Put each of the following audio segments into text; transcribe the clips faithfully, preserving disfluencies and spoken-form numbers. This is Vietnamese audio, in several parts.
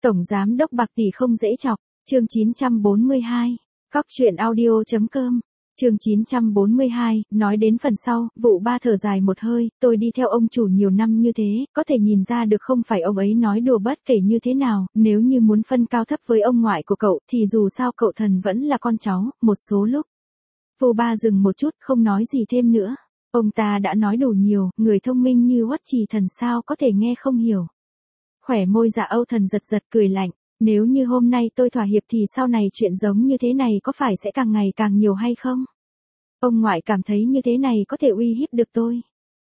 Tổng giám đốc bạc tỷ không dễ chọc, chương chín trăm bốn mươi hai. Cóc truyện audio.com. Chương chín trăm bốn mươi hai, nói đến phần sau, vụ ba thở dài một hơi, tôi đi theo ông chủ nhiều năm như thế, có thể nhìn ra được không phải ông ấy nói đùa bất kể như thế nào, nếu như muốn phân cao thấp với ông ngoại của cậu, thì dù sao cậu thần vẫn là con cháu, một số lúc. Vụ ba dừng một chút, không nói gì thêm nữa. Ông ta đã nói đủ nhiều, người thông minh như Uất Trì Thần sao có thể nghe không hiểu. Khỏe môi Dạ Âu Thần giật giật cười lạnh. Nếu như hôm nay tôi thỏa hiệp thì sau này chuyện giống như thế này có phải sẽ càng ngày càng nhiều hay không? Ông ngoại cảm thấy như thế này có thể uy hiếp được tôi.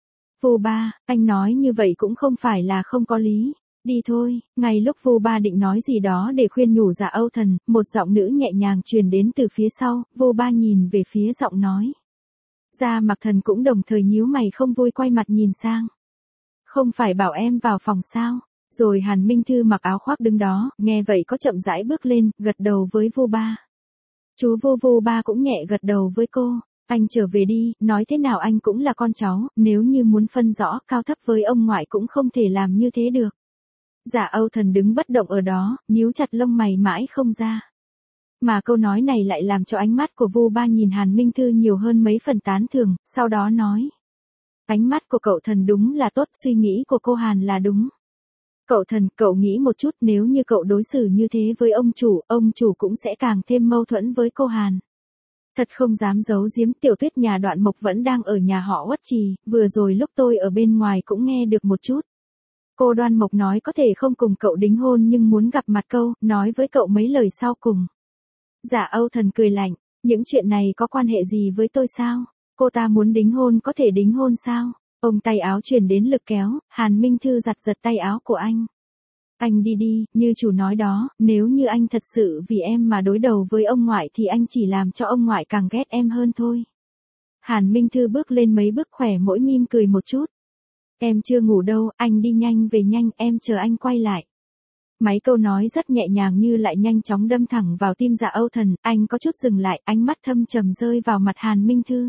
Vu ba, anh nói như vậy cũng không phải là không có lý. Đi thôi, ngay lúc Vu ba định nói gì đó để khuyên nhủ Dạ Âu Thần, một giọng nữ nhẹ nhàng truyền đến từ phía sau, Vu ba nhìn về phía giọng nói. Gia Mặc Thần cũng đồng thời nhíu mày không vui quay mặt nhìn sang. Không phải bảo em vào phòng sao? Rồi Hàn Minh Thư mặc áo khoác đứng đó, nghe vậy có chậm rãi bước lên, gật đầu với Vu ba. Chú Vu Vu ba cũng nhẹ gật đầu với cô. Anh trở về đi, nói thế nào anh cũng là con cháu, nếu như muốn phân rõ cao thấp với ông ngoại cũng không thể làm như thế được. Dạ Âu Thần đứng bất động ở đó, nhíu chặt lông mày mãi không ra. Mà câu nói này lại làm cho ánh mắt của Vu ba nhìn Hàn Minh Thư nhiều hơn mấy phần tán thưởng, sau đó nói. Ánh mắt của cậu Thần đúng là tốt, suy nghĩ của cô Hàn là đúng. Cậu Thần, cậu nghĩ một chút, nếu như cậu đối xử như thế với ông chủ, ông chủ cũng sẽ càng thêm mâu thuẫn với cô Hàn. Thật không dám giấu giếm, Tiểu Tuyết nhà Đoạn Mộc vẫn đang ở nhà họ Uất Trì, vừa rồi lúc tôi ở bên ngoài cũng nghe được một chút. Cô Đoan Mộc nói có thể không cùng cậu đính hôn nhưng muốn gặp mặt câu, nói với cậu mấy lời sau cùng. Dạ Âu Thần cười lạnh, những chuyện này có quan hệ gì với tôi sao? Cô ta muốn đính hôn có thể đính hôn sao? Ông tay áo truyền đến lực kéo, Hàn Minh Thư giật giật tay áo của anh. Anh đi đi, như chủ nói đó, nếu như anh thật sự vì em mà đối đầu với ông ngoại thì anh chỉ làm cho ông ngoại càng ghét em hơn thôi. Hàn Minh Thư bước lên mấy bước khỏe mỗi mím cười một chút. Em chưa ngủ đâu, anh đi nhanh về nhanh, em chờ anh quay lại. Mấy câu nói rất nhẹ nhàng như lại nhanh chóng đâm thẳng vào tim Dạ Âu Thần, anh có chút dừng lại, ánh mắt thâm trầm rơi vào mặt Hàn Minh Thư.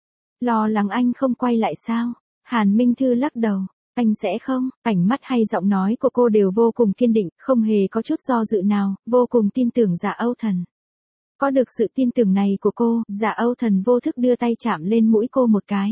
Lo lắng anh không quay lại sao? Hàn Minh Thư lắc đầu. Anh sẽ không, ánh mắt hay giọng nói của cô đều vô cùng kiên định, không hề có chút do dự nào, vô cùng tin tưởng Dạ Âu Thần. Có được sự tin tưởng này của cô, Dạ Âu Thần vô thức đưa tay chạm lên mũi cô một cái.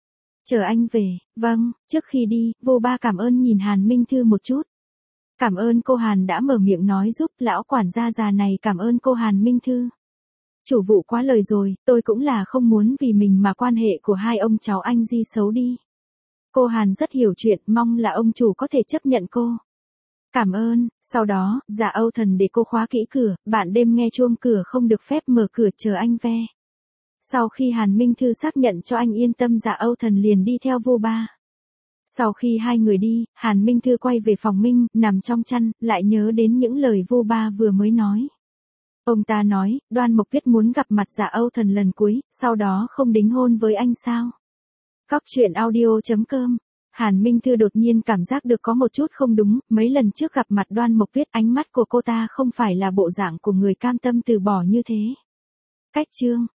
Chờ anh về, vâng, trước khi đi, Vu ba cảm ơn nhìn Hàn Minh Thư một chút. Cảm ơn cô Hàn đã mở miệng nói giúp, lão quản gia già này cảm ơn cô Hàn Minh Thư. Chủ vụ quá lời rồi, tôi cũng là không muốn vì mình mà quan hệ của hai ông cháu anh di xấu đi. Cô Hàn rất hiểu chuyện, mong là ông chủ có thể chấp nhận cô. Cảm ơn, sau đó, Dạ Âu Thần để cô khóa kỹ cửa, bạn đêm nghe chuông cửa không được phép mở cửa, chờ anh ve. Sau khi Hàn Minh Thư xác nhận cho anh yên tâm, Dạ Âu Thần liền đi theo Vu ba. Sau khi hai người đi, Hàn Minh Thư quay về phòng Minh, nằm trong chăn, lại nhớ đến những lời Vu ba vừa mới nói. Ông ta nói, Đoan Mộc Tuyết muốn gặp mặt Dạ Âu Thần lần cuối, sau đó không đính hôn với anh sao? Cóc truyện audio.com. Hàn Minh Thư đột nhiên cảm giác được có một chút không đúng, mấy lần trước gặp mặt Đoan Mộc Tuyết ánh mắt của cô ta không phải là bộ dạng của người cam tâm từ bỏ như thế. Cách chương.